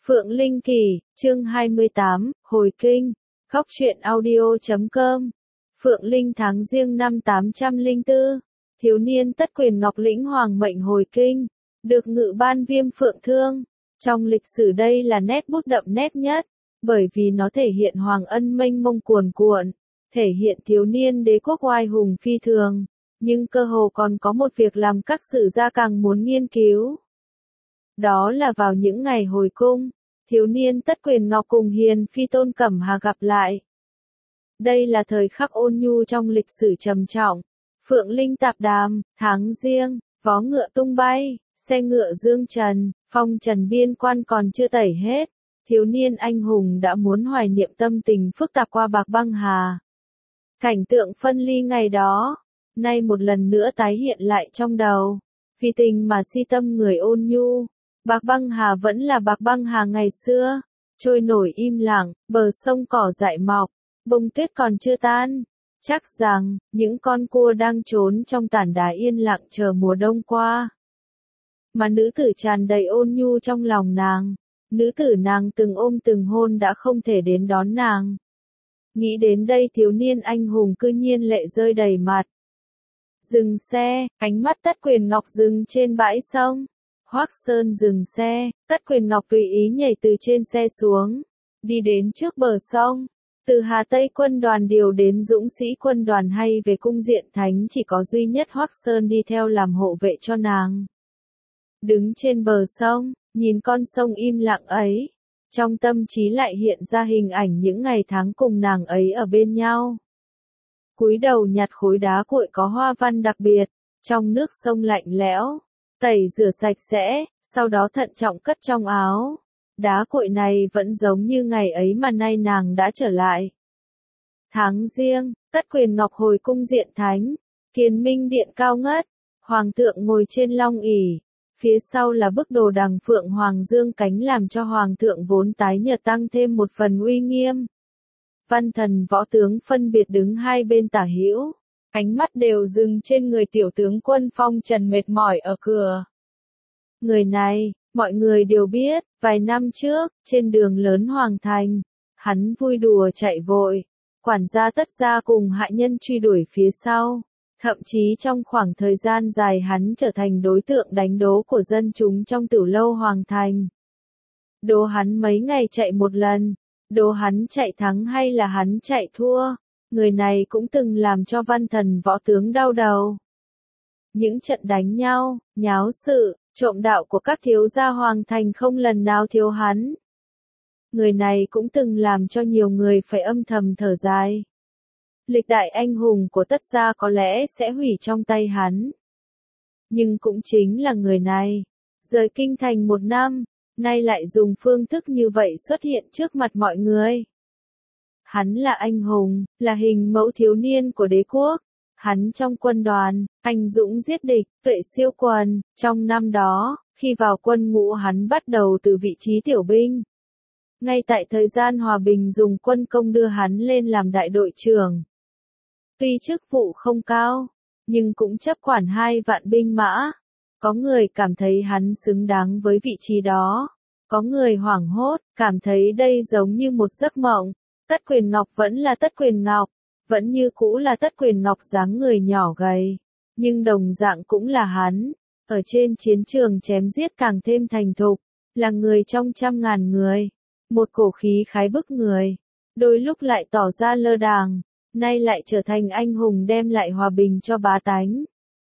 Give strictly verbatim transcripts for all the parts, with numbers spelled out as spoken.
Phượng Linh Kỳ, chương hai mươi tám, Hồi Kinh, Góc truyện audio chấm com. Phượng Linh tháng Giêng năm tám trăm lẻ bốn, thiếu niên tất quyền ngọc lĩnh hoàng mệnh hồi kinh, được ngự ban Viêm Phượng Thương. Trong lịch sử đây là nét bút đậm nét nhất, bởi vì nó thể hiện hoàng ân mênh mông cuồn cuộn, thể hiện thiếu niên đế quốc oai hùng phi thường, nhưng cơ hồ còn có một việc làm các sử gia càng muốn nghiên cứu. Đó là vào những ngày hồi cung, thiếu niên tất quyền ngọc cùng hiền phi Tôn Cẩm Hà gặp lại. Đây là thời khắc ôn nhu trong lịch sử trầm trọng. Phượng Linh tạp đàm, tháng Giêng, vó ngựa tung bay, xe ngựa dương trần, phong trần biên quan còn chưa tẩy hết. Thiếu niên anh hùng đã muốn hoài niệm tâm tình phức tạp qua Bạc Băng Hà. Cảnh tượng phân ly ngày đó, nay một lần nữa tái hiện lại trong đầu. Vì tình mà si tâm người ôn nhu. Bạc Băng Hà vẫn là Bạc Băng Hà ngày xưa, trôi nổi im lặng, bờ sông cỏ dại mọc, bông tuyết còn chưa tan. Chắc rằng, những con cua đang trốn trong tảng đá yên lặng chờ mùa đông qua. Mà nữ tử tràn đầy ôn nhu trong lòng nàng, nữ tử nàng từng ôm từng hôn đã không thể đến đón nàng. Nghĩ đến đây thiếu niên anh hùng cư nhiên lệ rơi đầy mặt. Dừng xe, ánh mắt tất quyền ngọc dừng trên bãi sông. Hoắc Sơn dừng xe, tất quyền ngọc tùy ý nhảy từ trên xe xuống, đi đến trước bờ sông. Từ Hà Tây quân đoàn điều đến dũng sĩ quân đoàn hay về cung diện thánh chỉ có duy nhất Hoắc Sơn đi theo làm hộ vệ cho nàng. Đứng trên bờ sông, nhìn con sông im lặng ấy, trong tâm trí lại hiện ra hình ảnh những ngày tháng cùng nàng ấy ở bên nhau. Cúi đầu nhặt khối đá cuội có hoa văn đặc biệt, trong nước sông lạnh lẽo. Tẩy rửa sạch sẽ, sau đó thận trọng cất trong áo. Đá cuội này vẫn giống như ngày ấy mà nay nàng đã trở lại. Tháng Giêng, tất quyền ngọc hồi cung diện thánh, Kiền Minh điện cao ngất, hoàng thượng ngồi trên long ỷ, phía sau là bức đồ đằng phượng hoàng dương cánh làm cho hoàng thượng vốn tái nhợt tăng thêm một phần uy nghiêm. Văn thần võ tướng phân biệt đứng hai bên tả hữu. Ánh mắt đều dừng trên người tiểu tướng quân Phong Trần mệt mỏi ở cửa. Người này, mọi người đều biết, vài năm trước, trên đường lớn Hoàng Thành, hắn vui đùa chạy vội, quản gia tất gia cùng hạ nhân truy đuổi phía sau. Thậm chí trong khoảng thời gian dài hắn trở thành đối tượng đánh đố của dân chúng trong tử lâu Hoàng Thành. Đố hắn mấy ngày chạy một lần, đố hắn chạy thắng hay là hắn chạy thua. Người này cũng từng làm cho văn thần võ tướng đau đầu. Những trận đánh nhau, nháo sự, trộm đạo của các thiếu gia Hoàng Thành không lần nào thiếu hắn. Người này cũng từng làm cho nhiều người phải âm thầm thở dài. Lịch đại anh hùng của tất gia có lẽ sẽ hủy trong tay hắn. Nhưng cũng chính là người này, rời kinh thành một năm, nay lại dùng phương thức như vậy xuất hiện trước mặt mọi người. Hắn là anh hùng, là hình mẫu thiếu niên của đế quốc. Hắn trong quân đoàn, anh dũng giết địch, tuệ siêu quần. Trong năm đó, khi vào quân ngũ hắn bắt đầu từ vị trí tiểu binh. Ngay tại thời gian hòa bình dùng quân công đưa hắn lên làm đại đội trưởng. Tuy chức vụ không cao, nhưng cũng chấp quản hai vạn binh mã. Có người cảm thấy hắn xứng đáng với vị trí đó. Có người hoảng hốt, cảm thấy đây giống như một giấc mộng. Tất quyền ngọc vẫn là tất quyền ngọc, vẫn như cũ là tất quyền ngọc dáng người nhỏ gầy, nhưng đồng dạng cũng là hắn, ở trên chiến trường chém giết càng thêm thành thục, là người trong trăm ngàn người, một cổ khí khái bức người, đôi lúc lại tỏ ra lơ đàng, nay lại trở thành anh hùng đem lại hòa bình cho bá tánh.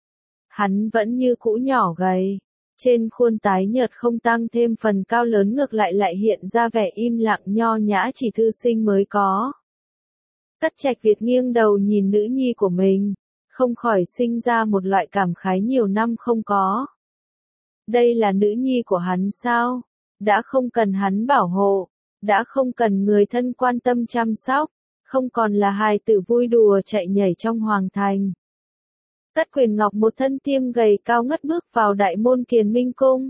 Hắn vẫn như cũ nhỏ gầy. Trên khuôn tái nhợt không tăng thêm phần cao lớn ngược lại lại hiện ra vẻ im lặng nho nhã chỉ thư sinh mới có. Tất Trạch Việt nghiêng đầu nhìn nữ nhi của mình, không khỏi sinh ra một loại cảm khái nhiều năm không có. Đây là nữ nhi của hắn sao? Đã không cần hắn bảo hộ, đã không cần người thân quan tâm chăm sóc, không còn là hài tử vui đùa chạy nhảy trong Hoàng Thành. Tất quyền ngọc một thân tiêm gầy cao ngất bước vào đại môn Kiền Minh cung.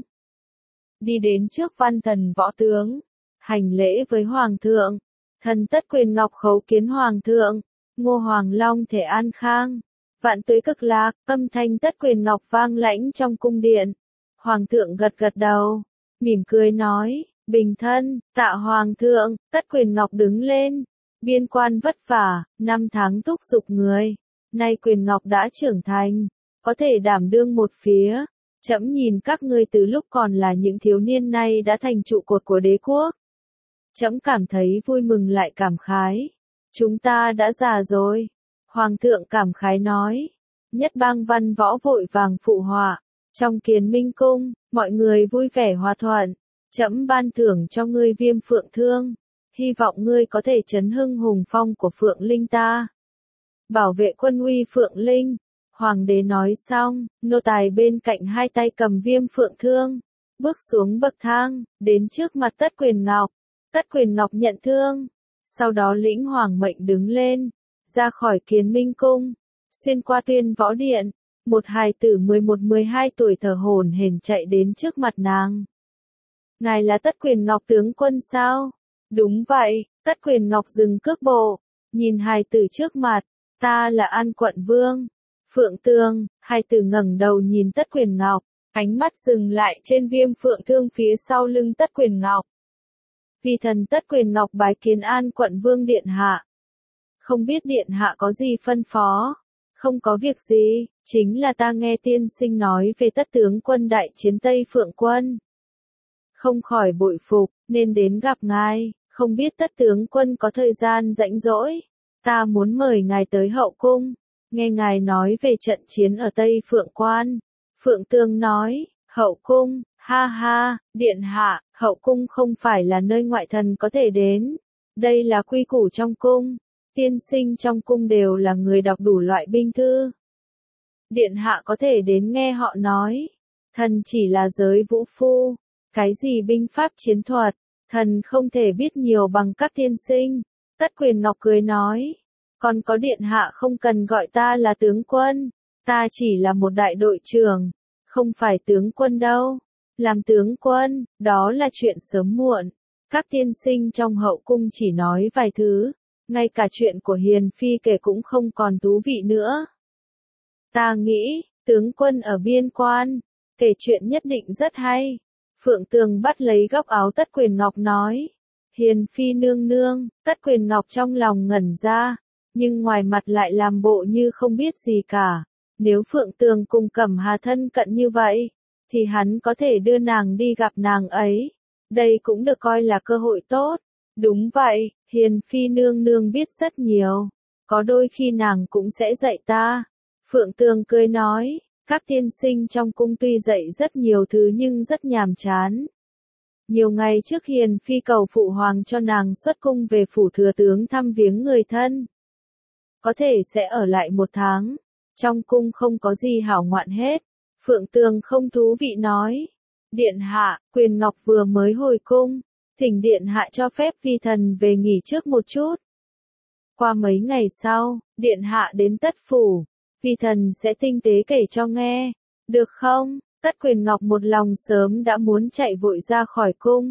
Đi đến trước văn thần võ tướng, hành lễ với hoàng thượng. Thần tất quyền ngọc khấu kiến hoàng thượng, Ngô Hoàng Long thể an khang. Vạn tuế cực lạc, âm thanh tất quyền ngọc vang lãnh trong cung điện. Hoàng thượng gật gật đầu, mỉm cười nói, Bình thân, tạ hoàng thượng, Tất Quyền Ngọc đứng lên. Biên quan vất vả, năm tháng thúc giục người. Nay Quyền Ngọc đã trưởng thành, có thể đảm đương một phía. Trẫm nhìn các ngươi từ lúc còn là những thiếu niên nay đã thành trụ cột của đế quốc. Trẫm cảm thấy vui mừng lại cảm khái. Chúng ta đã già rồi. Hoàng thượng cảm khái nói. Nhất bang văn võ vội vàng phụ họa. Trong Kiến Minh cung, mọi người vui vẻ hòa thuận. Trẫm ban thưởng cho ngươi Viêm Phượng Thương. Hy vọng ngươi có thể chấn hưng hùng phong của Phượng Linh ta. Bảo vệ quân uy Phượng Linh. Hoàng đế nói xong, nô tài bên cạnh hai tay cầm Viêm Phượng Thương. Bước xuống bậc thang, đến trước mặt Tất Quyền Ngọc. Tất Quyền Ngọc nhận thương. Sau đó lĩnh hoàng mệnh đứng lên. Ra khỏi Kiến Minh cung. Xuyên qua Tuyên Võ Điện. Một hài tử mười một mười hai tuổi thở hổn hển chạy đến trước mặt nàng. Ngài là Tất Quyền Ngọc tướng quân sao? Đúng vậy, Tất Quyền Ngọc dừng cước bộ. Nhìn hài tử trước mặt. Ta là An Quận Vương. Phượng Tương, hài tử ngẩng đầu nhìn Tất Quyền Ngọc. Ánh mắt dừng lại trên Viêm Phượng Thương phía sau lưng Tất Quyền Ngọc. Vì thần Tất Quyền Ngọc bái kiến An Quận Vương điện hạ. Không biết điện hạ có gì phân phó? Không có việc gì, chính là ta nghe tiên sinh nói về Tất tướng quân đại chiến Tây Phượng quân. Không khỏi bội phục, nên đến gặp ngài, không biết Tất tướng quân có thời gian rảnh rỗi. Ta muốn mời ngài tới hậu cung, nghe ngài nói về trận chiến ở Tây Phượng quan. Phượng Tương nói, hậu cung, ha ha, điện hạ, hậu cung không phải là nơi ngoại thần có thể đến. Đây là quy củ trong cung. Tiên sinh trong cung đều là người đọc đủ loại binh thư. Điện hạ có thể đến nghe họ nói. Thần chỉ là giới vũ phu. Cái gì binh pháp chiến thuật, thần không thể biết nhiều bằng các tiên sinh. Tất Quyền Ngọc cười nói. Còn có điện hạ không cần gọi ta là tướng quân. Ta chỉ là một đại đội trưởng. Không phải tướng quân đâu. Làm tướng quân, đó là chuyện sớm muộn. Các tiên sinh trong hậu cung chỉ nói vài thứ. Ngay cả chuyện của Hiền Phi kể cũng không còn thú vị nữa. Ta nghĩ, tướng quân ở biên quan, kể chuyện nhất định rất hay. Phượng Tường bắt lấy góc áo Tất Quyền Ngọc nói. Hiền Phi nương nương, Tất Quyền Ngọc trong lòng ngẩn ra, nhưng ngoài mặt lại làm bộ như không biết gì cả. Nếu Phượng Tường cùng Cẩm Hà thân cận như vậy, thì hắn có thể đưa nàng đi gặp nàng ấy. Đây cũng được coi là cơ hội tốt. Đúng vậy, Hiền Phi nương nương biết rất nhiều. Có đôi khi nàng cũng sẽ dạy ta. Phượng Tường cười nói, các tiên sinh trong cung tuy dạy rất nhiều thứ nhưng rất nhàm chán. Nhiều ngày trước Hiền Phi cầu phụ hoàng cho nàng xuất cung về phủ thừa tướng thăm viếng người thân. Có thể sẽ ở lại một tháng. Trong cung không có gì hảo ngoạn hết. Phượng Tường không thú vị nói. Điện hạ, Quyền Ngọc vừa mới hồi cung. Thỉnh điện hạ cho phép phi thần về nghỉ trước một chút. Qua mấy ngày sau, điện hạ đến Tất phủ. Phi thần sẽ tinh tế kể cho nghe. Được không? Tất Quyền Ngọc một lòng sớm đã muốn chạy vội ra khỏi cung.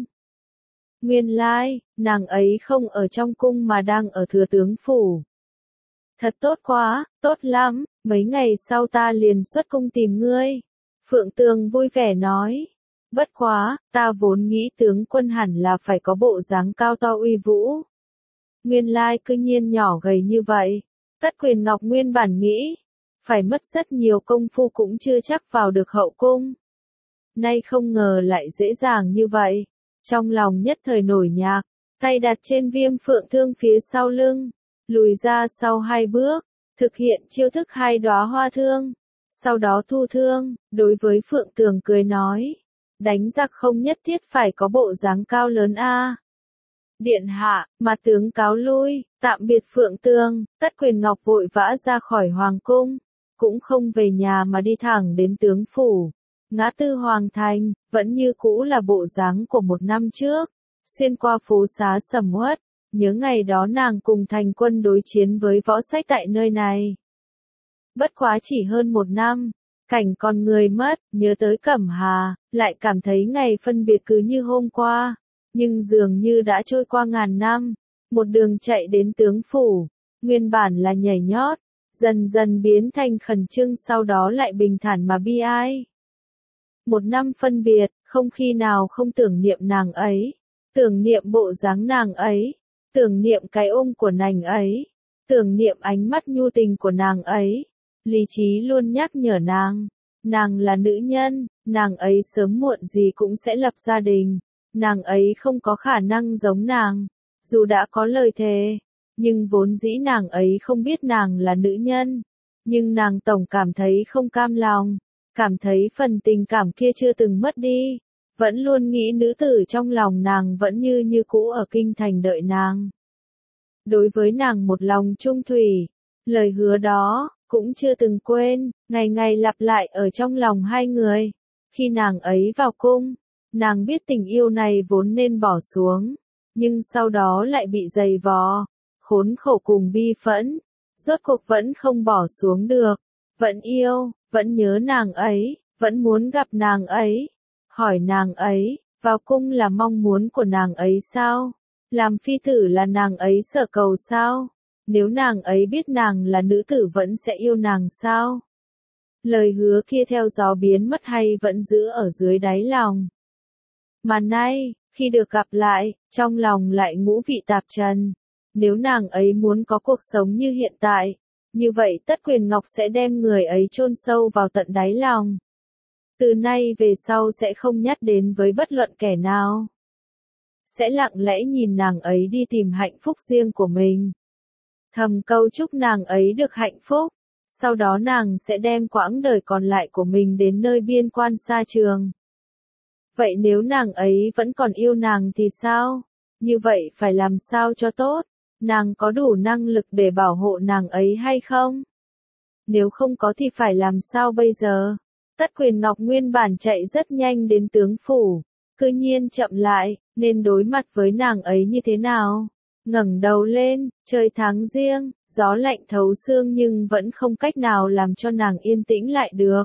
Nguyên lai, nàng ấy không ở trong cung mà đang ở thừa tướng phủ. Thật tốt quá, tốt lắm, mấy ngày sau ta liền xuất cung tìm ngươi. Phượng Tường vui vẻ nói. Bất quá, ta vốn nghĩ tướng quân hẳn là phải có bộ dáng cao to uy vũ. Nguyên lai cư nhiên nhỏ gầy như vậy. Tất Quyền Ngọc nguyên bản nghĩ, phải mất rất nhiều công phu cũng chưa chắc vào được hậu cung. Nay không ngờ lại dễ dàng như vậy. Trong lòng nhất thời nổi nhạc, tay đặt trên Viêm Phượng Thương phía sau lưng, lùi ra sau hai bước, thực hiện chiêu thức hai đóa hoa thương. Sau đó thu thương, đối với Phượng Tường cười nói. Đánh giặc không nhất thiết phải có bộ dáng cao lớn a. Điện hạ, mà tướng cáo lui, tạm biệt Phượng Tường. Tất Quyền Ngọc vội vã ra khỏi hoàng cung, cũng không về nhà mà đi thẳng đến tướng phủ. Ngã tư Hoàng Thành, vẫn như cũ là bộ dáng của một năm trước. Xuyên qua phố xá sầm uất, nhớ ngày đó nàng cùng thành quân đối chiến với võ sách tại nơi này. Bất quá chỉ hơn một năm, cảnh con người mất, nhớ tới Cẩm Hà, lại cảm thấy ngày phân biệt cứ như hôm qua, nhưng dường như đã trôi qua ngàn năm. Một đường chạy đến tướng phủ, nguyên bản là nhảy nhót, dần dần biến thành khẩn trương, sau đó lại bình thản mà bi ai. Một năm phân biệt, không khi nào không tưởng niệm nàng ấy. tưởng niệm bộ dáng nàng ấy, tưởng niệm cái ôm của nàng ấy, tưởng niệm ánh mắt nhu tình của nàng ấy. Lý trí luôn nhắc nhở nàng, nàng là nữ nhân, nàng ấy sớm muộn gì cũng sẽ lập gia đình, nàng ấy không có khả năng giống nàng, dù đã có lời thề, nhưng vốn dĩ nàng ấy không biết nàng là nữ nhân, nhưng nàng tổng cảm thấy không cam lòng, cảm thấy phần tình cảm kia chưa từng mất đi, vẫn luôn nghĩ nữ tử trong lòng nàng vẫn như như cũ ở kinh thành đợi nàng. Đối với nàng một lòng trung thủy, lời hứa đó, cũng chưa từng quên, ngày ngày lặp lại ở trong lòng hai người. Khi nàng ấy vào cung, nàng biết tình yêu này vốn nên bỏ xuống, nhưng sau đó lại bị dày vò, khốn khổ cùng bi phẫn, rốt cuộc vẫn không bỏ xuống được, vẫn yêu, vẫn nhớ nàng ấy, vẫn muốn gặp nàng ấy, hỏi nàng ấy, vào cung là mong muốn của nàng ấy sao? Làm phi tử là nàng ấy sở cầu sao? Nếu nàng ấy biết nàng là nữ tử vẫn sẽ yêu nàng sao? Lời hứa kia theo gió biến mất hay vẫn giữ ở dưới đáy lòng? Mà nay, khi được gặp lại, trong lòng lại ngũ vị tạp trần. Nếu nàng ấy muốn có cuộc sống như hiện tại, như vậy Tất Quyền Ngọc sẽ đem người ấy chôn sâu vào tận đáy lòng. Từ nay về sau sẽ không nhắc đến với bất luận kẻ nào. Sẽ lặng lẽ nhìn nàng ấy đi tìm hạnh phúc riêng của mình. Thầm câu chúc nàng ấy được hạnh phúc, sau đó nàng sẽ đem quãng đời còn lại của mình đến nơi biên quan xa trường. Vậy nếu nàng ấy vẫn còn yêu nàng thì sao? Như vậy phải làm sao cho tốt? Nàng có đủ năng lực để bảo hộ nàng ấy hay không? Nếu không có thì phải làm sao bây giờ? Tất Quyền Ngọc nguyên bản chạy rất nhanh đến tướng phủ, cư nhiên chậm lại, nên đối mặt với nàng ấy như thế nào? Ngẩng đầu lên, trời tháng riêng, gió lạnh thấu xương nhưng vẫn không cách nào làm cho nàng yên tĩnh lại được.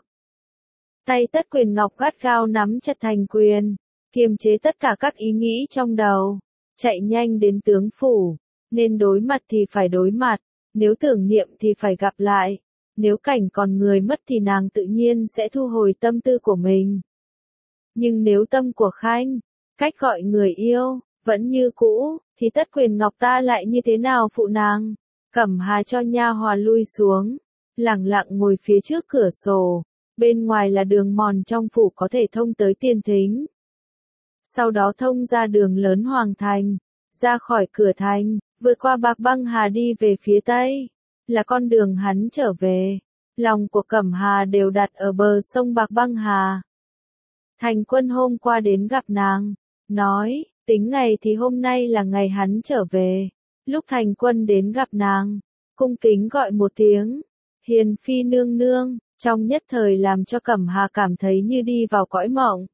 Tay Tất Quyền Ngọc gắt gao nắm chặt thành quyền, kiềm chế tất cả các ý nghĩ trong đầu, chạy nhanh đến tướng phủ, nên đối mặt thì phải đối mặt, nếu tưởng niệm thì phải gặp lại, nếu cảnh còn người mất thì nàng tự nhiên sẽ thu hồi tâm tư của mình. Nhưng nếu tâm của Khanh, cách gọi người yêu, vẫn như cũ, thì Tất Quyền Ngọc ta lại như thế nào phụ nàng? Cẩm Hà cho nha hoàn lui xuống, lẳng lặng ngồi phía trước cửa sổ, bên ngoài là đường mòn trong phủ có thể thông tới Tiên Thính. Sau đó thông ra đường lớn Hoàng Thành, ra khỏi cửa thành, vượt qua Bạc Băng Hà đi về phía tây, là con đường hắn trở về. Lòng của Cẩm Hà đều đặt ở bờ sông Bạc Băng Hà. Thành Quân hôm qua đến gặp nàng, nói, tính ngày thì hôm nay là ngày hắn trở về. Lúc Thành Quân đến gặp nàng, cung kính gọi một tiếng, Hiền Phi nương nương, trong nhất thời làm cho Cẩm Hà cảm thấy như đi vào cõi mộng.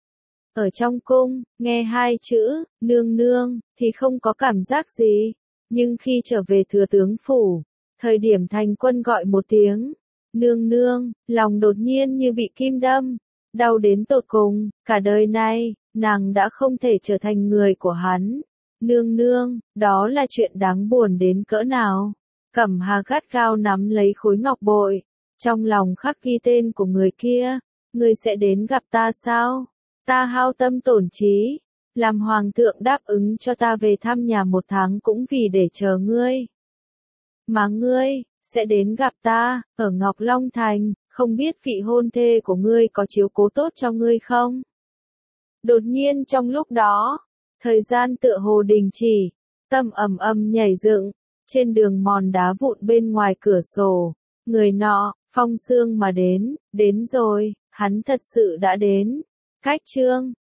Ở trong cung, nghe hai chữ, nương nương, thì không có cảm giác gì, nhưng khi trở về thừa tướng phủ, thời điểm Thành Quân gọi một tiếng, nương nương, lòng đột nhiên như bị kim đâm, đau đến tột cùng, cả đời này, nàng đã không thể trở thành người của hắn. Nương nương, đó là chuyện đáng buồn đến cỡ nào. Cẩm Hà gắt gao nắm lấy khối ngọc bội, trong lòng khắc ghi tên của người kia, người sẽ đến gặp ta sao? Ta hao tâm tổn trí, làm hoàng thượng đáp ứng cho ta về thăm nhà một tháng cũng vì để chờ ngươi. Mà ngươi, sẽ đến gặp ta, ở Ngọc Long Thành, không biết vị hôn thê của ngươi có chiếu cố tốt cho ngươi không? Đột nhiên trong lúc đó, thời gian tựa hồ đình chỉ, tâm ầm ầm nhảy dựng, trên đường mòn đá vụn bên ngoài cửa sổ, người nọ, phong sương mà đến, đến rồi, hắn thật sự đã đến. Cách chương